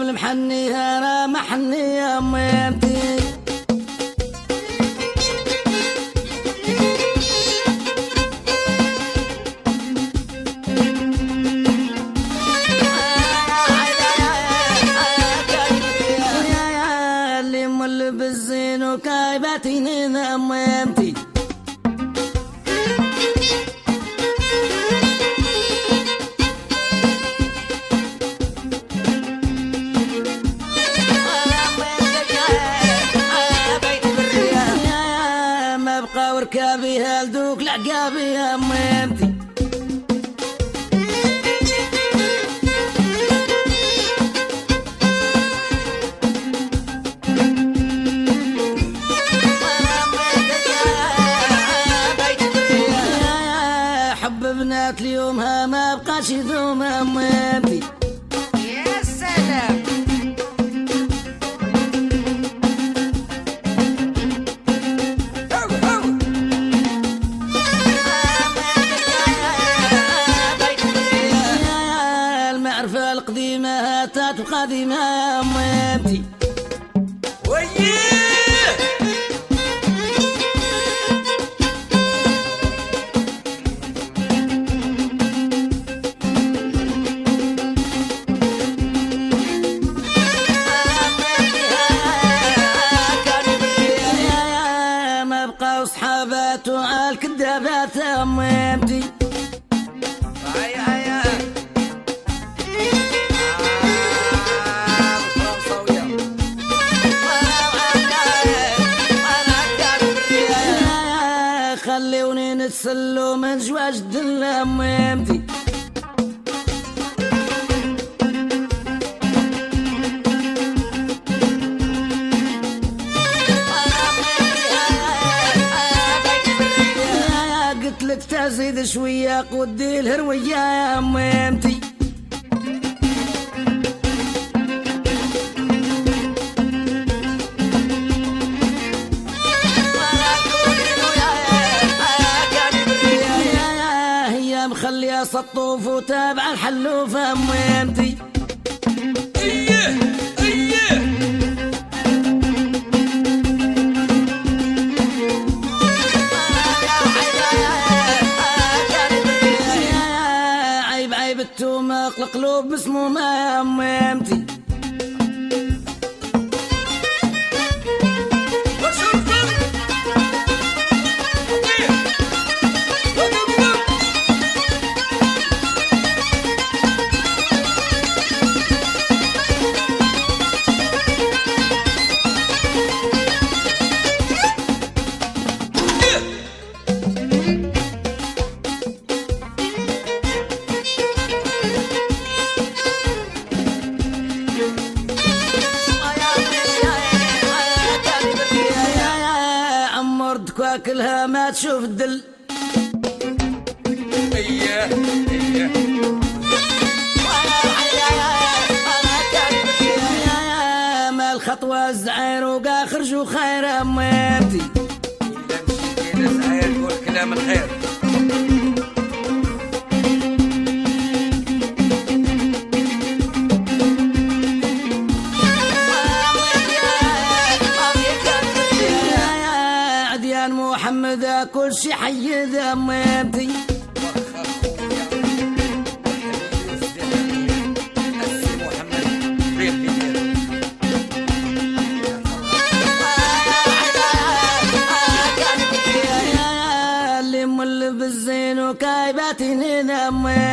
بالمحني انا محني يا ميمتي اللي مل بالزين وكايباتين يا ميمتي وركابي هالدوك العقابي يا ميمتي حب بنات اليومها ما بقاش يذوم يا ميمتي يا سلام القديمة هاتات القديمة يا ميمتي ما بقاو صحابات وعالكدابات يا ميمتي خليوني نتسلو من جواج الدنيا ميمتي قلت لك تزيد شوية قودي الهروية يا ميمتي خليها سطوف وتابع الحلوف يا ميمتي عيب عيب التومة القلوب مسمومة يا ميمتي كلها ما تشوف الدل ما الخطوة الزعير وقا خرجوا خير يا ميمتي الزعير يقول كلام الخير محمد كل شي حي ذا ميمتي اللي مل بالزين وكايباتين ذا ميمتي